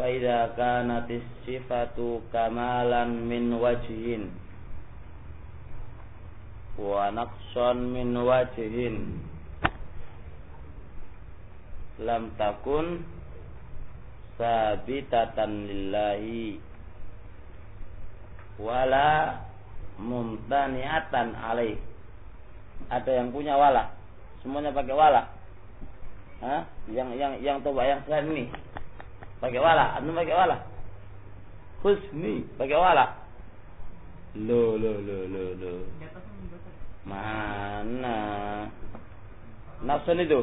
idza kanatis sifatu kamalan min wajhin wa naqsan min wajhin lam takun sabitatan lillahi wala mumtani'atan alaih. Ada yang punya wala? Semuanya pakai wala? Hah? Yang coba yang selain ini pakai wala? Anu pakai wala? Husni pakai wala? Lo. Mana? Nafsun itu?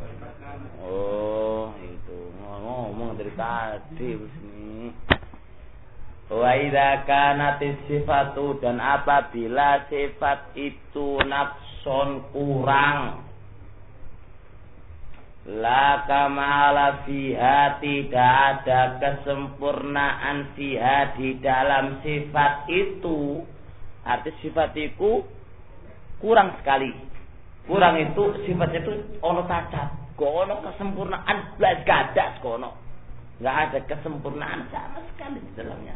Oh, itu ngomong dari tadi Husni. Wa idza kanatis sifatu, dan apabila sifat itu nafsun kurang, la kamala fiha, tidak ada kesempurnaan fiha di dalam sifat itu. Arti sifat itu kurang sekali. Kurang itu sifatnya itu ono cacat, ono kesempurnaan blas gadas kono. Enggak ada kesempurnaan sama sekali di dalamnya.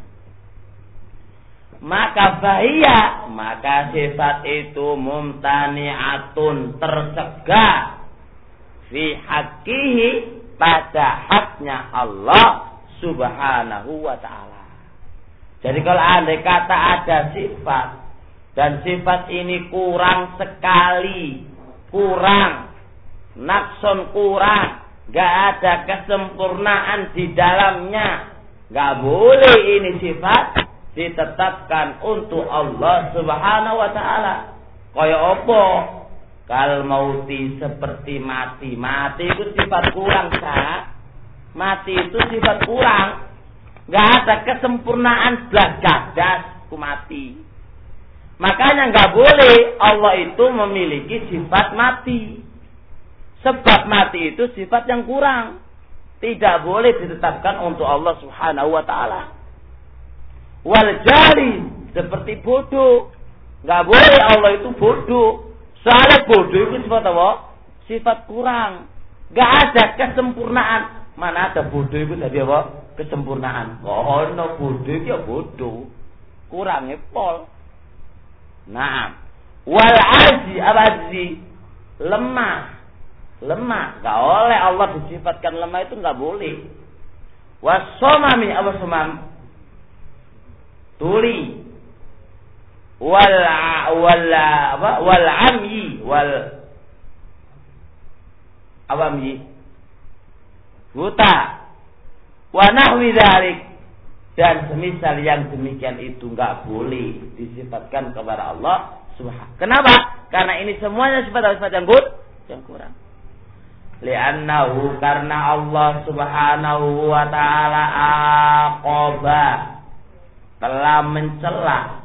Maka bahaya, maka sifat itu mumtani'atun, tercegah fi haqqihi, pada haknya Allah subhanahu wa ta'ala. Jadi kalau andai kata ada sifat dan sifat ini kurang sekali, kurang, naqsun kurang, gak ada kesempurnaan di dalamnya, gak boleh ini sifat ditetapkan untuk Allah subhanahu wa ta'ala. Kaya apa? Kal mauti, seperti mati. Mati itu sifat kurang, Kak. Mati itu sifat kurang. Gak ada kesempurnaan belas gadas ku mati. Makanya gak boleh Allah itu memiliki sifat mati. Sebab mati itu sifat yang kurang. Tidak boleh ditetapkan untuk Allah subhanahu wa ta'ala. Wal jali, seperti bodoh. Gak boleh Allah itu bodoh. Soalnya bodoh itu sifat apa? Sifat kurang. Gak ada kesempurnaan. Mana ada bodoh itu tadi apa? Kesempurnaan. Oh no, bodoh itu ya bodoh. Kurangnya pol. Nah, wal aji, apa aji? Lemah. Gak oleh Allah disifatkan lemah, itu gak boleh. Wasomami, apa somam? Tuli, wal amyi, buta, wa nahwi dzalik, dan semisal yang demikian itu enggak boleh disifatkan kepada Allah subhanahu. Kenapa? Karena ini semuanya sifat-sifat yang kurang. Li'annahu, karena Allah subhanahu wa ta'ala aqaba, telah mencela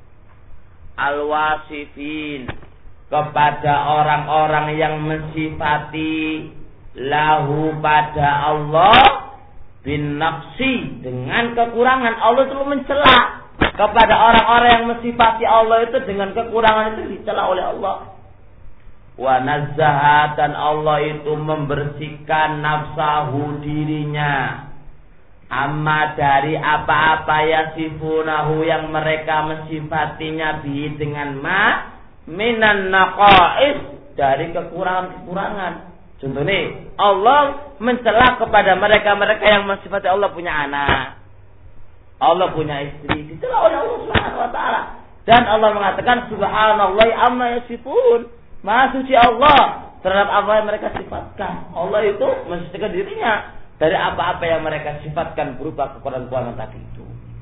al-wasifin, kepada orang-orang yang mensifati lahu, pada Allah, bin naqsi, dengan kekurangan. Allah itu mencela kepada orang-orang yang mensifati Allah itu dengan kekurangan, itu dicela oleh Allah. Wa nazzaha, dan Allah itu membersihkan nafsahu, dirinya, amma, dari apa-apa yasifunahu, yang mereka mensifatinya bihi, dengan ma, minan naqais, dari kekurangan-kekurangan. Contohnya Allah mencela kepada mereka-mereka yang mensifati Allah punya anak, Allah punya istri, dicela oleh Allah subhanahu wa ta'ala. Dan Allah mengatakan subhanallah amma yasifun, maha suci Allah terhadap apa yang mereka sifatkan. Allah itu mensucikan dirinya dari apa-apa yang mereka sifatkan berupa kekurangan-kekurangan tadi itu.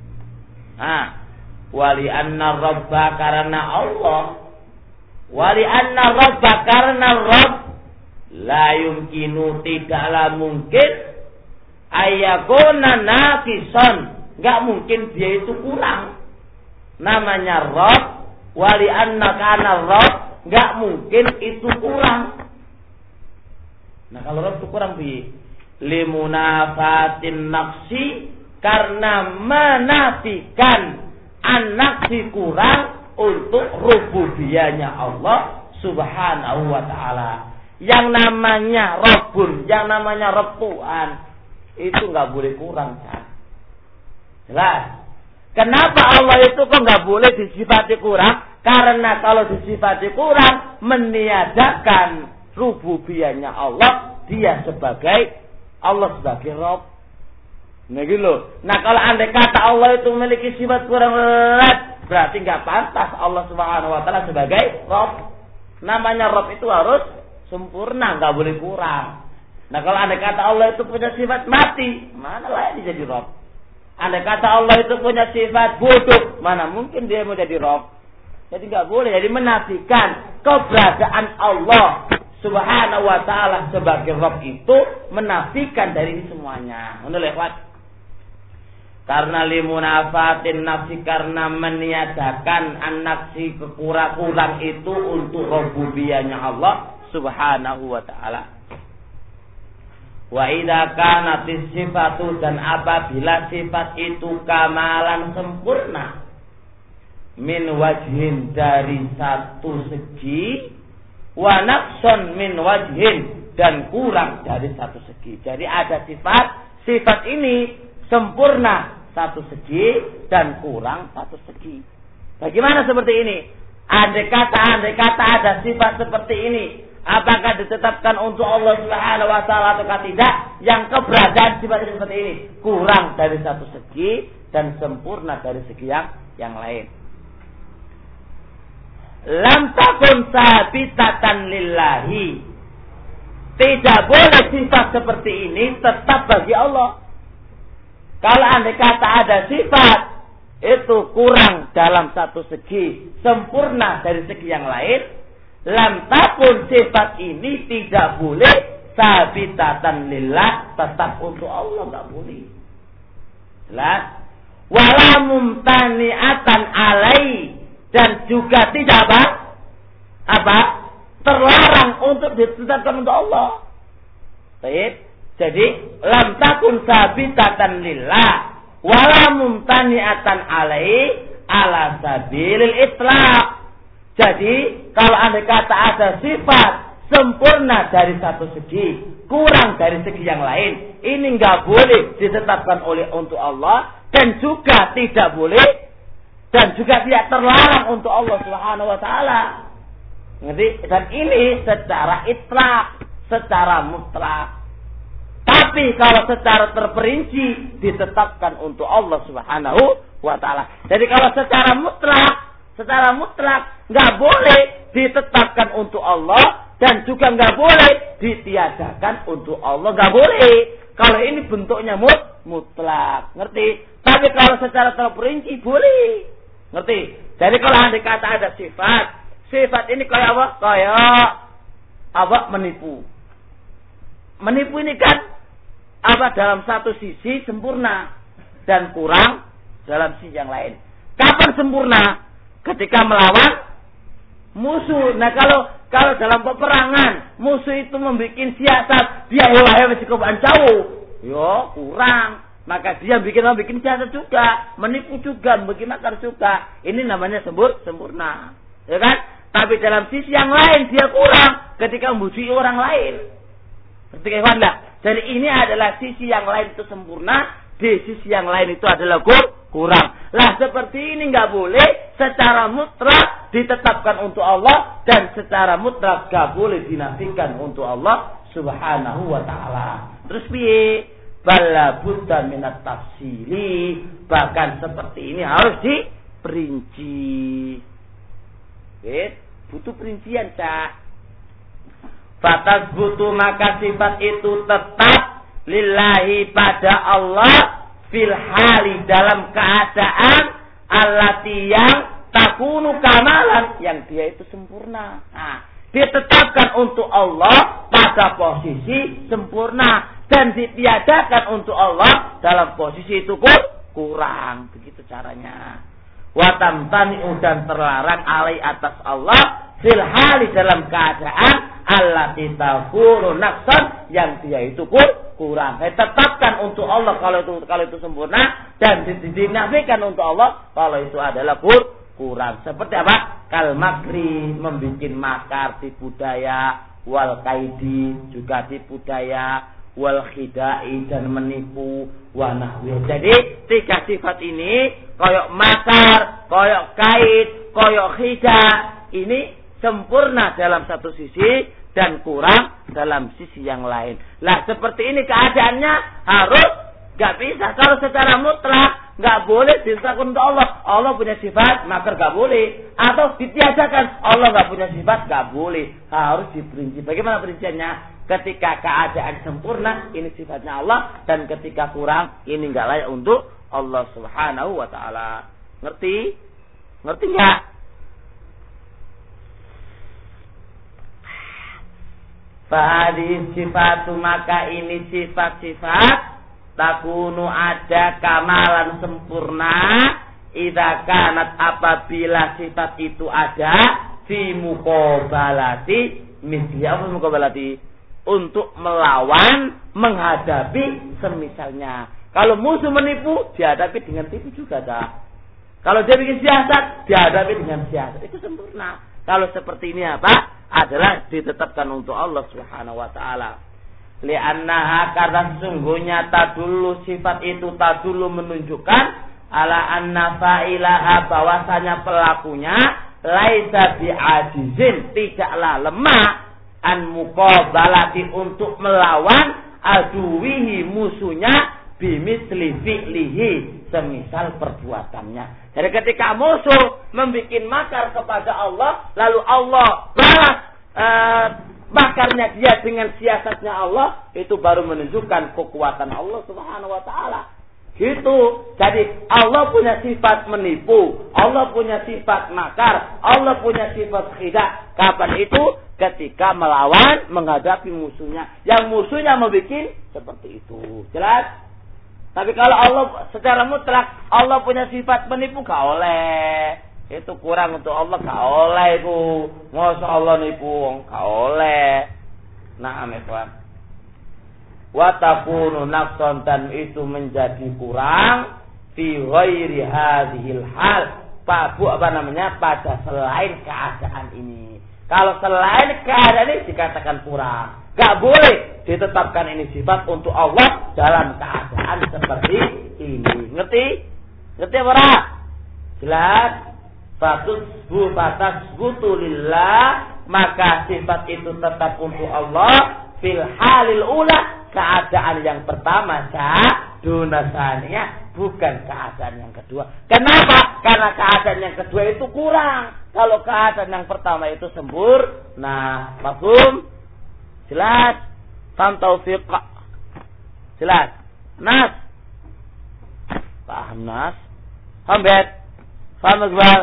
Wali anna rabba, karena Allah, wali anna rabba, karena Rabb, la yumkinu, tidaklah mungkin, ayakuna naqisan, enggak mungkin dia itu kurang. Namanya Rabb, wali anna, karena Rabb, enggak mungkin itu kurang. Nah, kalau Rabb itu kurang limunafatin nafsi, karena menafikan an-nafsi, kurang, untuk rububiyahnya Allah subhanahu wa ta'ala. Yang namanya Rabbun, yang namanya Rabb Tuhan, itu enggak boleh kurang, Jelas. Kenapa Allah itu kok nggak boleh disifati kurang? Karena kalau disifati kurang meniadakan rububiyahnya Allah, dia sebagai Rabb. Nah gitu. Nah kalau andai kata Allah itu memiliki sifat kurang, berarti nggak pantas Allah Subhanahu Wa Taala sebagai Rabb. Namanya Rabb itu harus sempurna, nggak boleh kurang. Nah kalau andai kata Allah itu punya sifat mati, mana layak dia jadi Rabb? Andai kata Allah itu punya sifat bodoh, mana mungkin dia mau jadi Rabb? Jadi nggak boleh. Jadi menafikan keberadaan Allah Subhanahu Wa Taala sebagai Rabb itu menafikan dari ini semuanya. Udah lewat. Karena limunafatin nafsi, karena meniadakan an-nafsi kurang itu untuk rububiyahnya Allah Subhanahu Wa Taala. Wa idza kanat sifatu, dan apabila sifat itu kamalan sempurna, min wajhin dari satu segi, wa naqson min wajhin dan kurang dari satu segi. Jadi ada sifat ini sempurna satu segi dan kurang satu segi. Bagaimana seperti ini? Andai kata ada sifat seperti ini, apakah ditetapkan untuk Allah Subhanahu Wa Taala atau tidak? Yang keberadaan sifat seperti ini kurang dari satu segi dan sempurna dari segi yang lain. Lam takun sabitatan lillahi. Tidak boleh sifat seperti ini tetap bagi Allah. Kalau andai kata ada sifat itu kurang dalam satu segi, sempurna dari segi yang lain, lam takun sifat ini tidak boleh sabitatan lillah, tetap untuk Allah, enggak boleh. Jelas? Wala mumtani'atan alai, dan juga tidak apa? Terlarang untuk ditetapkan untuk Allah. Baik. Jadi lam takun sabitatan lillah wala mumtani'atan alai ala sabilil itlaq. Jadi kalau andai kata ada sifat sempurna dari satu segi, kurang dari segi yang lain, ini enggak boleh ditetapkan untuk Allah, dan juga tidak boleh dan juga tidak terlarang untuk Allah Subhanahu Wa Taala. Ngerti? Dan ini secara itlaq, secara mutlak. Tapi kalau secara terperinci ditetapkan untuk Allah Subhanahu Wa Taala. Jadi kalau secara mutlak nggak boleh ditetapkan untuk Allah, dan juga nggak boleh ditiadakan untuk Allah, nggak boleh. Kalau ini bentuknya mutlak, ngerti? Tapi kalau secara terperinci boleh, ngerti? Jadi kalau andai kata ada sifat ini kayak apa? Kayak apa? Menipu ini kan dalam satu sisi sempurna dan kurang dalam sisi yang lain. Kapan sempurna? Ketika melawan musuh. Nah kalau dalam peperangan musuh itu membuat siasat, dia masih kebancau, kurang. Maka dia bikin siasat juga, menipu juga, bikin makar juga. Ini namanya sempurna, ya kan? Tapi dalam sisi yang lain dia kurang ketika membujuk orang lain. Ketika jadi ini adalah sisi yang lain itu sempurna, di sisi yang lain itu adalah kurang. Lah seperti ini nggak boleh secara mutlak ditetapkan untuk Allah, dan secara mutlak nggak boleh dinafikan untuk Allah Subhanahu Wa Taala. Terus piye? Bala buddha minat tafsili, bahkan seperti ini harus diperinci. Butuh perincian, Cak. Batas butuh, maka sifat itu tetap lillahi pada Allah fil hali dalam keadaan allati yang takunu kamalan, yang dia itu sempurna. Nah, ditetapkan untuk Allah pada posisi sempurna, dan ditiadakan untuk Allah dalam posisi itu kurang. Begitu caranya. Wa tamtani'u, dan terlarang alai atas Allah fil hali dalam keadaan allati takunu naqsan, yang dia itu kurang. Ditetapkan untuk Allah kalau itu sempurna, dan dinafikan untuk Allah kalau itu adalah kurang. Seperti apa? Kal makri, membikin makar, tipu daya, wal kaidi juga tipu daya, wal khidai dan menipu wa nahwi. Jadi 3 sifat ini koyok makar, koyok kait, koyok khida ini sempurna dalam satu sisi dan kurang dalam sisi yang lain. Lah seperti ini keadaannya harus gak bisa kalau secara mutlak gak boleh ditetapkan untuk Allah. Allah punya sifat makar gak boleh, atau ditiadakan Allah gak punya sifat gak boleh. Harus diperinci. Bagaimana perinciannya? Ketika keadaan sempurna ini sifatnya Allah, dan ketika kurang ini gak layak untuk Allah Subhanahu wa taala. Ngerti? Ngerti enggak? Fahadhi sifatu, maka ini sifat-sifat takunu ada kamalan sempurna idza kanat, apabila sifat itu ada fi muqabalati misli, apa muqabalati, untuk melawan, menghadapi semisalnya. Kalau musuh menipu, dihadapi dengan tipu juga dah. Kalau dia bikin siasat, dihadapi dengan siasat. Itu sempurna. Kalau seperti ini apa? Adalah ditetapkan untuk Allah Subhanahu wa taala. Li'annaha, karena sesungguhnya tadullu, sifat itu tadullu menunjukkan ala anna fa'ilaha, bahwasanya pelakunya laisa bi'ajizin, tidaklah lemah an muqabalati, untuk melawan aduwihi, musuhnya, bimisli fi'lihi, semisal perbuatannya. Jadi ketika musuh membuat makar kepada Allah, lalu Allah balas makarnya dia dengan siasatnya Allah, itu baru menunjukkan kekuatan Allah Subhanahu wa taala. Gitu. Jadi Allah punya sifat menipu, Allah punya sifat makar, Allah punya sifat khida. Kapan itu? Ketika melawan, menghadapi musuhnya. Yang musuhnya membuat seperti itu. Jelas? Tapi kalau Allah secara mutlak, Allah punya sifat menipu, gak oleh. Itu kurang untuk Allah, gak oleh itu. Masa Allah nipu, gak oleh. Na'am ikhwan. Wa takunu naqsan, dan itu menjadi kurang fi ghairi hadhil hal, pada selain keadaan ini. Kalau selain keadaan ini dikatakan kurang, gak boleh ditetapkan ini sifat untuk Allah dalam keadaan seperti ini. Ngerti? Ngerti apa? Jelas? Fatasbutu lillah, maka sifat itu tetap untuk Allah fil halil ula, keadaan yang pertama, dunasaniya, bukan keadaan yang kedua. Kenapa? Karena keadaan yang kedua itu kurang. Kalau keadaan yang pertama itu sempurna. Mafhum? Jelas? Faham taufiq? Jelas? Nas? Paham Nas? Paham Bet? Paham Iqbal?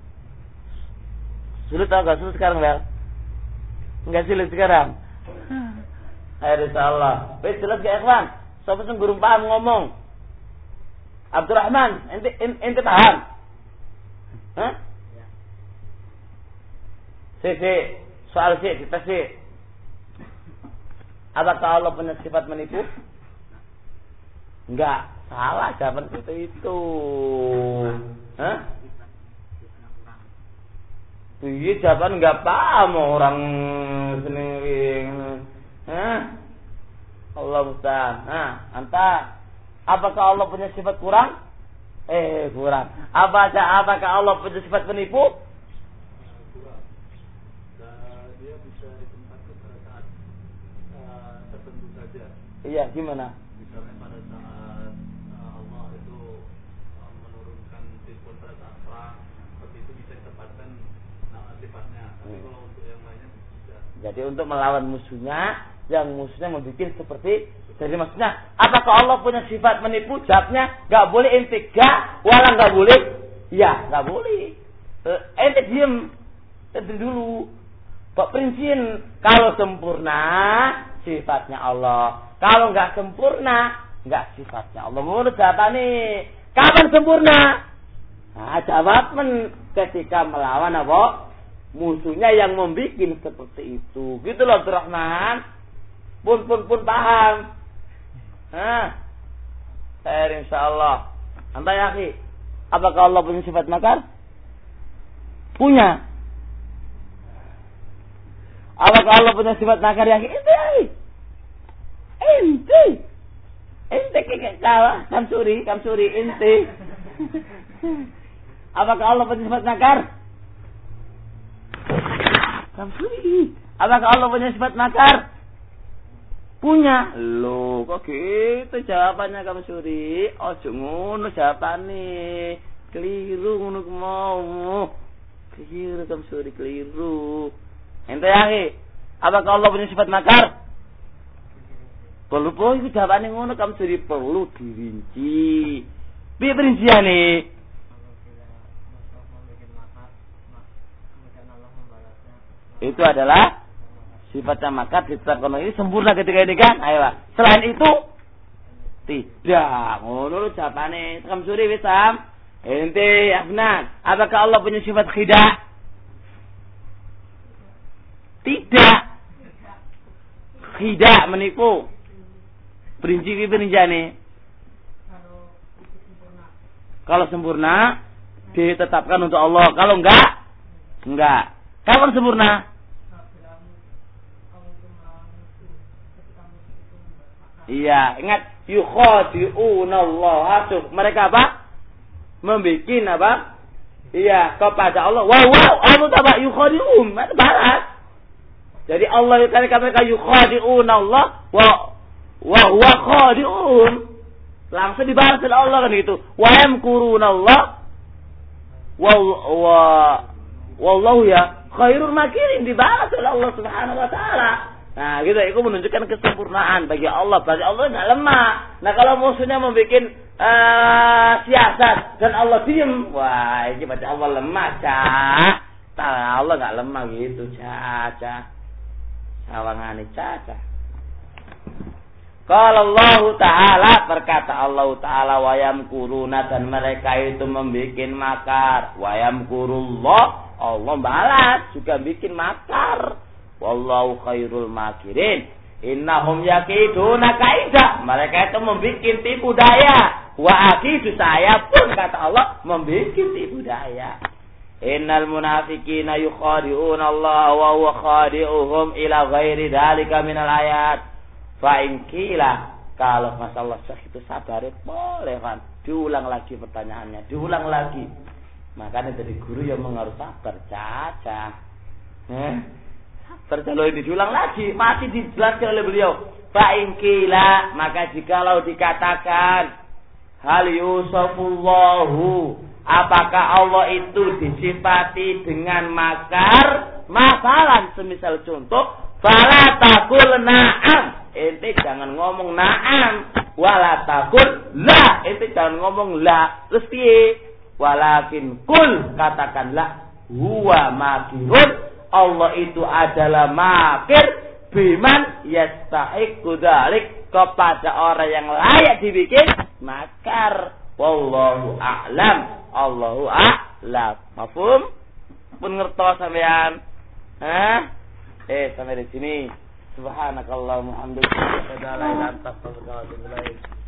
Sulit atau gak sulit sekarang Bel? Enggak sulit sekarang? Insya-Allah. Bet jelas gak Ikhwan? Sobat yang gurung paham ngomong. Abdurrahman, ente paham? Hah? Soal kita sih. Apakah Allah punya sifat menipu? Enggak, salah jawaban itu. Hah? Iya, jawaban enggak paham orang sendiri. Hah? Allah musta'an. Anta, apakah Allah punya sifat kurang? Kurang. Apakah Allah punya sifat menipu? Kurang. Dia bisa ditempatkan pada saat tertentu saja. Iya, gimana? Misalnya pada saat Allah itu menurunkan sifat pada saat perang, seperti itu bisa ditempatkan sifatnya. Tapi kalau untuk yang lainnya bisa. Jadi untuk melawan musuhnya, yang musuhnya membuat seperti. Jadi maksudnya, apakah Allah punya sifat menipu? Jawabnya, gak boleh ente gak, walang gak boleh. Ya, gak boleh. Ente diem, ente dulu. Pak Prinsip, kalau sempurna sifatnya Allah, kalau gak sempurna gak sifatnya Allah. Menurut jawabannya, kapan sempurna? Nah, jawab ketika melawan apa? Musuhnya yang membuat seperti itu. Gitu loh Abdurrahman. Pun paham. Insyaallah. Anta ya akhi, apakah Allah punya sifat makar? Punya. Apakah Allah punya sifat makar ya akhi? Itu ya akhi. Ente kayak kalah kamsuri ente. Apakah Allah punya sifat makar? Kamsuri. Apakah Allah punya sifat makar? Punya. Loh, kok gitu jawabannya kamsuri? Ojo ngono jawabane. Keliru ngono mau. Keliru kamsuri, keliru. Ente yakin? Apakah Allah punya sifat makar? Perlu itu jawabannya ngono kamsuri, perlu dirinci. Piye perinciane? Itu adalah sifatnya makar ditetapkan ini sempurna ketika ini kan? Ayo Pak. Selain itu tidak. Ngono lu jawabane. Kamsuri wis Sam. Ente Afnan, apakah Allah punya sifat khidah? Tidak. Khidah menipu. Prinsip perinciane. Kalau sempurna ditetapkan untuk Allah. Kalau enggak. Kapan sempurna? Iya, ingat yukhadi'una Allah. Mereka apa? Membikin apa? Iya, kepada Allah. Wow, Allah apa? Yukhadi'un. Balas. Jadi Allah itu mereka yukhadi'una Allah wa huwa khadi'un. Langsung dibalas oleh Allah kan gitu. Wa yamkuruna Allah wallahu ya khairul makirin, dibalas oleh Allah Subhanahu wa taala. Nah, gitu itu menunjukkan kesempurnaan bagi Allah. Bagi Allah enggak lemah. Nah, kalau musuhnya membuat siasat dan Allah diem, wah, ini baca Allah lemah, Cah. Allah enggak lemah gitu, Cah. Sawangane Cah. Kalau Allah Ta'ala, berkata Allah Ta'ala, wayam kuruna, dan mereka itu membuat makar. Wayam kurullah, Allah balas juga bikin makar. Wallahu khairul makirin. Innahum yakiduna kaidah. Mereka itu membuat tipu daya. Wa akidu, saya pun kata Allah membuat tipu daya. Innal munafiqina yukhadi'una Allah wa huwa khadi'uhum ila ghairi dzalika minal ayat. Fa'inkilah, kalau masalah syekh itu sabar, boleh kan? Diulang lagi pertanyaannya, diulang lagi. Makanya dari guru yang harus sabar, Caca. Terjalui diulang lagi, masih dijelaskan oleh beliau. Fa'inkilah, maka jikalau dikatakan hal yusafullahu, apakah Allah itu disifati dengan makar? Masalah semisal contoh, fala taqul na'am, ente jangan ngomong na'am, wala taqul la, ente jangan ngomong la. Terus piye? Walakin kul, katakanlah huwa makirun, Allah itu adalah makir, biman yastahiqu dzalik, kepada orang yang layak dibikin makar. Wallahu a'lam, Allahu a'lam. Mafhum? Pun ngertos sampean? Sampai di sini. Subhanakallahumma hamdaka, la ilaha illa anta, astaghfiruka wa atubu ilaik.